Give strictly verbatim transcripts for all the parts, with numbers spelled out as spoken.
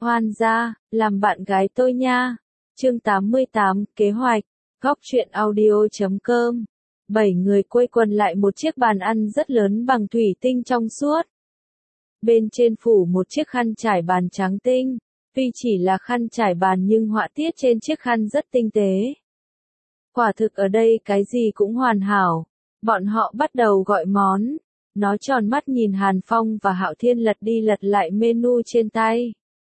Hoan gia, làm bạn gái tôi nha. Chương tám mươi tám, kế hoạch. Góc truyện audio chấm com. Bảy người quây quần lại một chiếc bàn ăn rất lớn bằng thủy tinh trong suốt. Bên trên phủ một chiếc khăn trải bàn trắng tinh. Tuy chỉ là khăn trải bàn nhưng họa tiết trên chiếc khăn rất tinh tế. Quả thực ở đây cái gì cũng hoàn hảo. Bọn họ bắt đầu gọi món. Nó tròn mắt nhìn Hàn Phong và Hạo Thiên lật đi lật lại menu trên tay.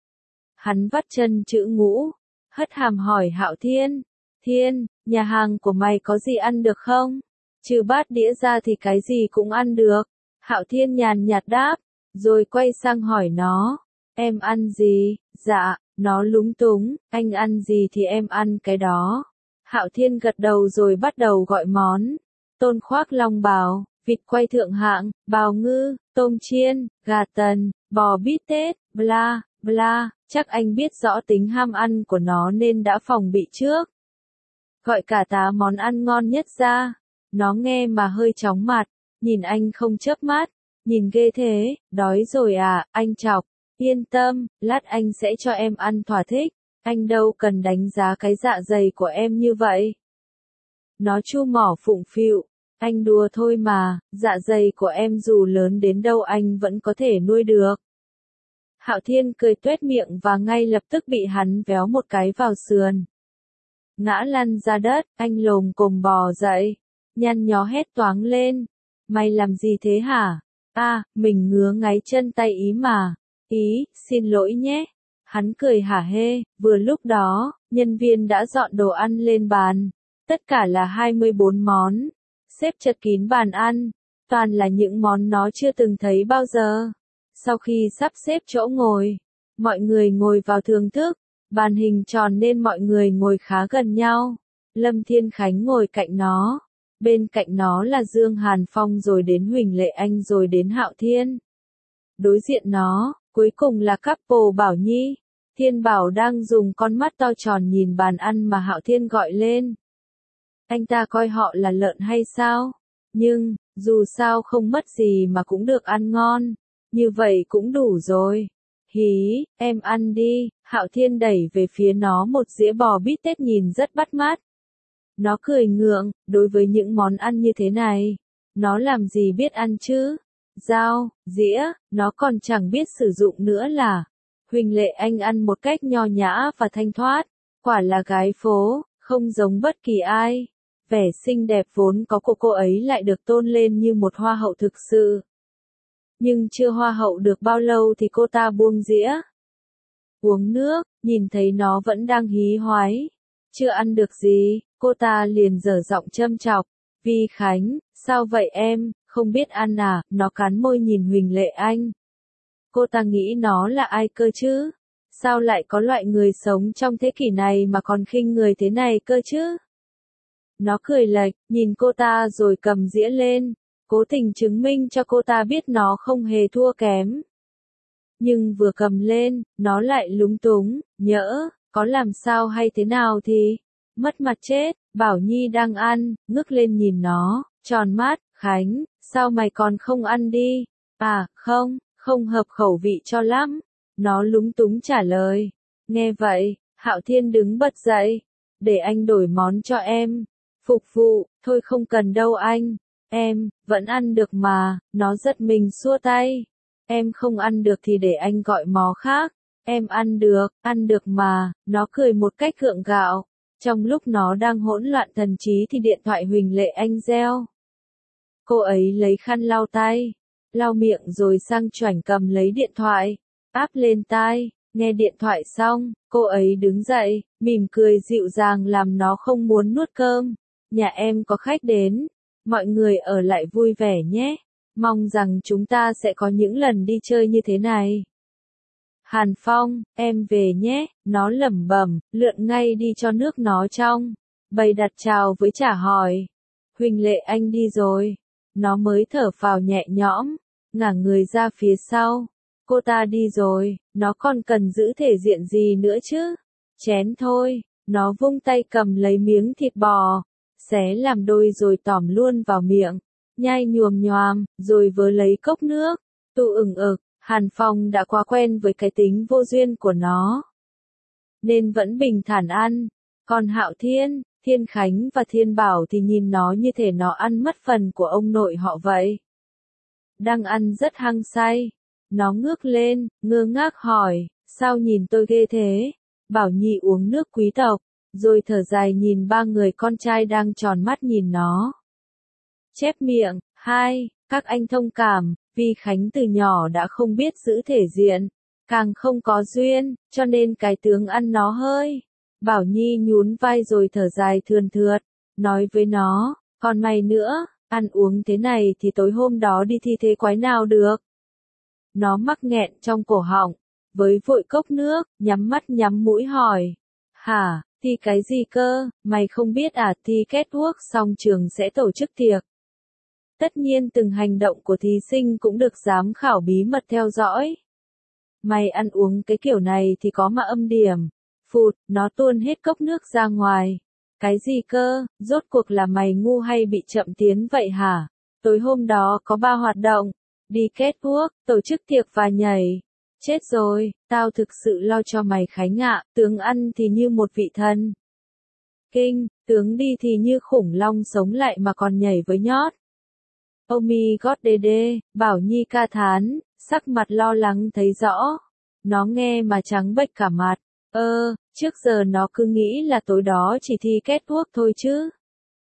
Hắn vắt chân chữ ngũ, hất hàm hỏi Hạo Thiên, Thiên, nhà hàng của mày có gì ăn được không? Trừ bát đĩa ra thì cái gì cũng ăn được. Hạo Thiên nhàn nhạt đáp, rồi quay sang hỏi nó, em ăn gì? Dạ, nó lúng túng, anh ăn gì thì em ăn cái đó. Hạo Thiên gật đầu rồi bắt đầu gọi món. Tôn khoác long bào, vịt quay thượng hạng, bào ngư, tôm chiên, gà tần, bò bít tết, bla, bla, chắc anh biết rõ tính ham ăn của nó nên đã phòng bị trước. Gọi cả tá món ăn ngon nhất ra. Nó nghe mà hơi chóng mặt, nhìn anh không chớp mắt, nhìn ghê thế, đói rồi à, anh chọc, yên tâm, lát anh sẽ cho em ăn thỏa thích, anh đâu cần đánh giá cái dạ dày của em như vậy. Nó chu mỏ phụng phịu, anh đùa thôi mà, dạ dày của em dù lớn đến đâu anh vẫn có thể nuôi được. Hạo Thiên cười tuét miệng và ngay lập tức bị hắn véo một cái vào sườn. Ngã lăn ra đất, anh lồm cồm bò dậy, nhăn nhó hét toáng lên. Mày làm gì thế hả? À, mình ngứa ngáy chân tay ý mà. Ý, xin lỗi nhé. Hắn cười hả hê, vừa lúc đó, nhân viên đã dọn đồ ăn lên bàn. Tất cả là hai mươi bốn món. Xếp chật kín bàn ăn. Toàn là những món nó chưa từng thấy bao giờ. Sau khi sắp xếp chỗ ngồi, mọi người ngồi vào thưởng thức. Bàn hình tròn nên mọi người ngồi khá gần nhau. Lâm Thiên Khánh ngồi cạnh nó. Bên cạnh nó là Dương Hàn Phong rồi đến Huỳnh Lệ Anh rồi đến Hạo Thiên. Đối diện nó, cuối cùng là couple Bảo Nhi. Thiên Bảo đang dùng con mắt to tròn nhìn bàn ăn mà Hạo Thiên gọi lên. Anh ta coi họ là lợn hay sao? Nhưng, dù sao không mất gì mà cũng được ăn ngon. Như vậy cũng đủ rồi. Hí, em ăn đi. Hạo Thiên đẩy về phía nó một dĩa bò bít tết nhìn rất bắt mắt. Nó cười ngượng, đối với những món ăn như thế này, nó làm gì biết ăn chứ? Dao, dĩa, nó còn chẳng biết sử dụng nữa là. Huỳnh Lệ Anh ăn một cách nho nhã và thanh thoát, quả là gái phố, không giống bất kỳ ai. Vẻ xinh đẹp vốn có của cô ấy lại được tôn lên như một hoa hậu thực sự. Nhưng chưa hoa hậu được bao lâu thì cô ta buông dĩa. Uống nước, nhìn thấy nó vẫn đang hí hoái. Chưa ăn được gì, cô ta liền dở giọng châm chọc. Vi Khánh, sao vậy em, không biết ăn à, nó cắn môi nhìn Huỳnh Lệ Anh. Cô ta nghĩ nó là ai cơ chứ? Sao lại có loại người sống trong thế kỷ này mà còn khinh người thế này cơ chứ? Nó cười lệch, nhìn cô ta rồi cầm dĩa lên, cố tình chứng minh cho cô ta biết nó không hề thua kém. Nhưng vừa cầm lên, nó lại lúng túng, nhỡ, có làm sao hay thế nào thì, mất mặt chết. Bảo Nhi đang ăn, ngước lên nhìn nó, tròn mắt, Khánh, sao mày còn không ăn đi? À, không, không hợp khẩu vị cho lắm. Nó lúng túng trả lời. Nghe vậy, Hạo Thiên đứng bật dậy, để anh đổi món cho em. Phục vụ, thôi không cần đâu anh, em, vẫn ăn được mà. Nó giật mình xua tay. Em không ăn được thì để anh gọi món khác. Em ăn được, ăn được mà. Nó cười một cách gượng gạo. Trong lúc nó đang hỗn loạn thần trí thì điện thoại Huỳnh Lệ Anh reo. Cô ấy lấy khăn lau tay, lau miệng rồi sang choảnh cầm lấy điện thoại, áp lên tai. Nghe điện thoại xong, cô ấy đứng dậy, mỉm cười dịu dàng làm nó không muốn nuốt cơm. Nhà em có khách đến, mọi người ở lại vui vẻ nhé. Mong rằng chúng ta sẽ có những lần đi chơi như thế này. Hàn Phong, em về nhé, nó lẩm bẩm, lượn ngay đi cho nước nó trong. Bày đặt chào với trả hỏi. Huỳnh Lệ Anh đi rồi. Nó mới thở phào nhẹ nhõm, ngả người ra phía sau. Cô ta đi rồi, nó còn cần giữ thể diện gì nữa chứ? Chén thôi, nó vung tay cầm lấy miếng thịt bò, xé làm đôi rồi tỏm luôn vào miệng, nhai nhoàm nhoàm, rồi vớ lấy cốc nước, tu ửng ực. Hàn Phong đã quá quen với cái tính vô duyên của nó, nên vẫn bình thản ăn. Còn Hạo Thiên, Thiên Khánh và Thiên Bảo thì nhìn nó như thể nó ăn mất phần của ông nội họ vậy. Đang ăn rất hăng say. Nó ngước lên, ngơ ngác hỏi, sao nhìn tôi ghê thế? Bảo Nhi uống nước quý tộc, rồi thở dài nhìn ba người con trai đang tròn mắt nhìn nó. Chép miệng, hai, các anh thông cảm, vì Khánh từ nhỏ đã không biết giữ thể diện, càng không có duyên, cho nên cái tướng ăn nó hơi. Bảo Nhi nhún vai rồi thở dài thườn thượt, nói với nó, còn mày nữa, ăn uống thế này thì tối hôm đó đi thi thế quái nào được. Nó mắc nghẹn trong cổ họng, với vội cốc nước, nhắm mắt nhắm mũi hỏi, hả, thi cái gì cơ, mày không biết à, thi kết quốc xong trường sẽ tổ chức tiệc. Tất nhiên từng hành động của thí sinh cũng được giám khảo bí mật theo dõi. Mày ăn uống cái kiểu này thì có mà âm điểm. Phụt, nó tuôn hết cốc nước ra ngoài. Cái gì cơ, rốt cuộc là mày ngu hay bị chậm tiến vậy hả? Tối hôm đó có ba hoạt động. Đi catwalk, tổ chức tiệc và nhảy. Chết rồi, tao thực sự lo cho mày Khánh ạ, tướng ăn thì như một vị thần. Kinh, tướng đi thì như khủng long sống lại mà còn nhảy với nhót. Oh my god đê đê, Bảo Nhi ca thán, sắc mặt lo lắng thấy rõ. Nó nghe mà trắng bệch cả mặt. Ơ, trước giờ nó cứ nghĩ là tối đó chỉ thi catwalk thôi chứ.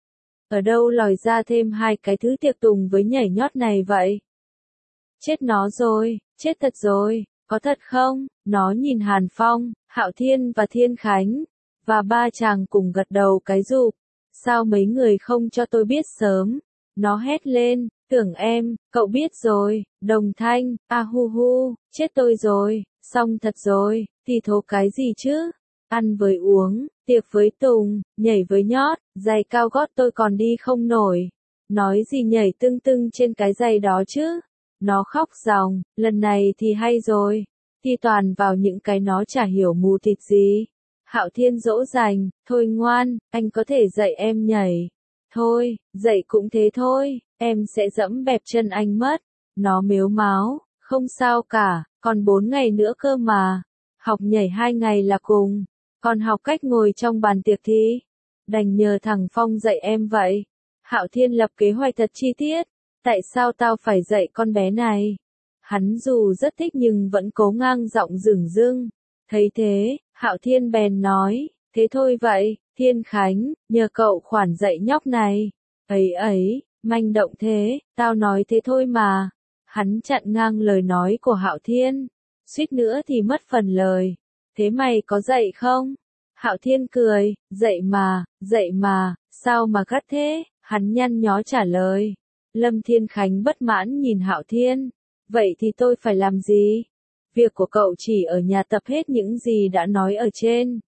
Ở đâu lòi ra thêm hai cái thứ tiệc tùng với nhảy nhót này vậy? Chết nó rồi, chết thật rồi, có thật không? Nó nhìn Hàn Phong, Hạo Thiên và Thiên Khánh, và ba chàng cùng gật đầu cái rụp. Sao mấy người không cho tôi biết sớm? Nó hét lên, tưởng em, cậu biết rồi, Đồng Thanh, a hu hu, chết tôi rồi, xong thật rồi, thì thố cái gì chứ? Ăn với uống, tiệc với tùng, nhảy với nhót, giày cao gót tôi còn đi không nổi. Nói gì nhảy tưng tưng trên cái giày đó chứ? Nó khóc ròng, lần này thì hay rồi, thì toàn vào những cái nó chả hiểu mù thịt gì. Hạo Thiên dỗ dành, thôi ngoan, anh có thể dạy em nhảy. Thôi, dạy cũng thế thôi, em sẽ dẫm bẹp chân anh mất. Nó mếu máo, không sao cả, còn bốn ngày nữa cơ mà. Học nhảy hai ngày là cùng, còn học cách ngồi trong bàn tiệc thì đành nhờ thằng Phong dạy em vậy. Hạo Thiên lập kế hoạch thật chi tiết. Tại sao tao phải dạy con bé này? Hắn dù rất thích nhưng vẫn cố ngang giọng dửng dưng. Thấy thế, Hạo Thiên bèn nói, thế thôi vậy, Thiên Khánh, nhờ cậu khoản dạy nhóc này. Ấy ấy, manh động thế, tao nói thế thôi mà. Hắn chặn ngang lời nói của Hạo Thiên, suýt nữa thì mất phần lời. Thế mày có dạy không? Hạo Thiên cười, dạy mà, dạy mà, sao mà gắt thế? Hắn nhăn nhó trả lời. Lâm Thiên Khánh bất mãn nhìn Hạo Thiên, vậy thì tôi phải làm gì? Việc của cậu chỉ ở nhà tập hết những gì đã nói ở trên,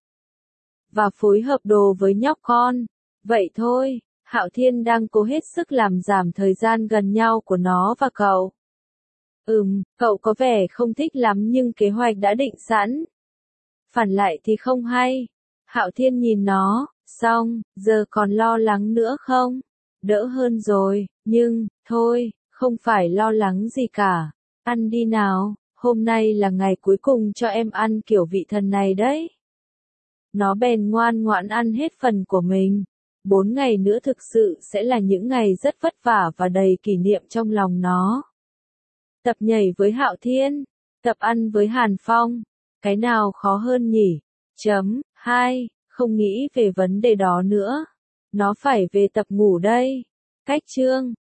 và phối hợp đồ với nhóc con. Vậy thôi, Hạo Thiên đang cố hết sức làm giảm thời gian gần nhau của nó và cậu. Ừm, cậu có vẻ không thích lắm nhưng kế hoạch đã định sẵn. Phản lại thì không hay. Hạo Thiên nhìn nó, xong, giờ còn lo lắng nữa không? Đỡ hơn rồi, nhưng, thôi, không phải lo lắng gì cả. Ăn đi nào, hôm nay là ngày cuối cùng cho em ăn kiểu vị thần này đấy. Nó bèn ngoan ngoãn ăn hết phần của mình. Bốn ngày nữa thực sự sẽ là những ngày rất vất vả và đầy kỷ niệm trong lòng nó. Tập nhảy với Hạo Thiên, tập ăn với Hàn Phong, cái nào khó hơn nhỉ? Chấm, hai, không nghĩ về vấn đề đó nữa. Nó phải về tập ngủ đây. Cách chương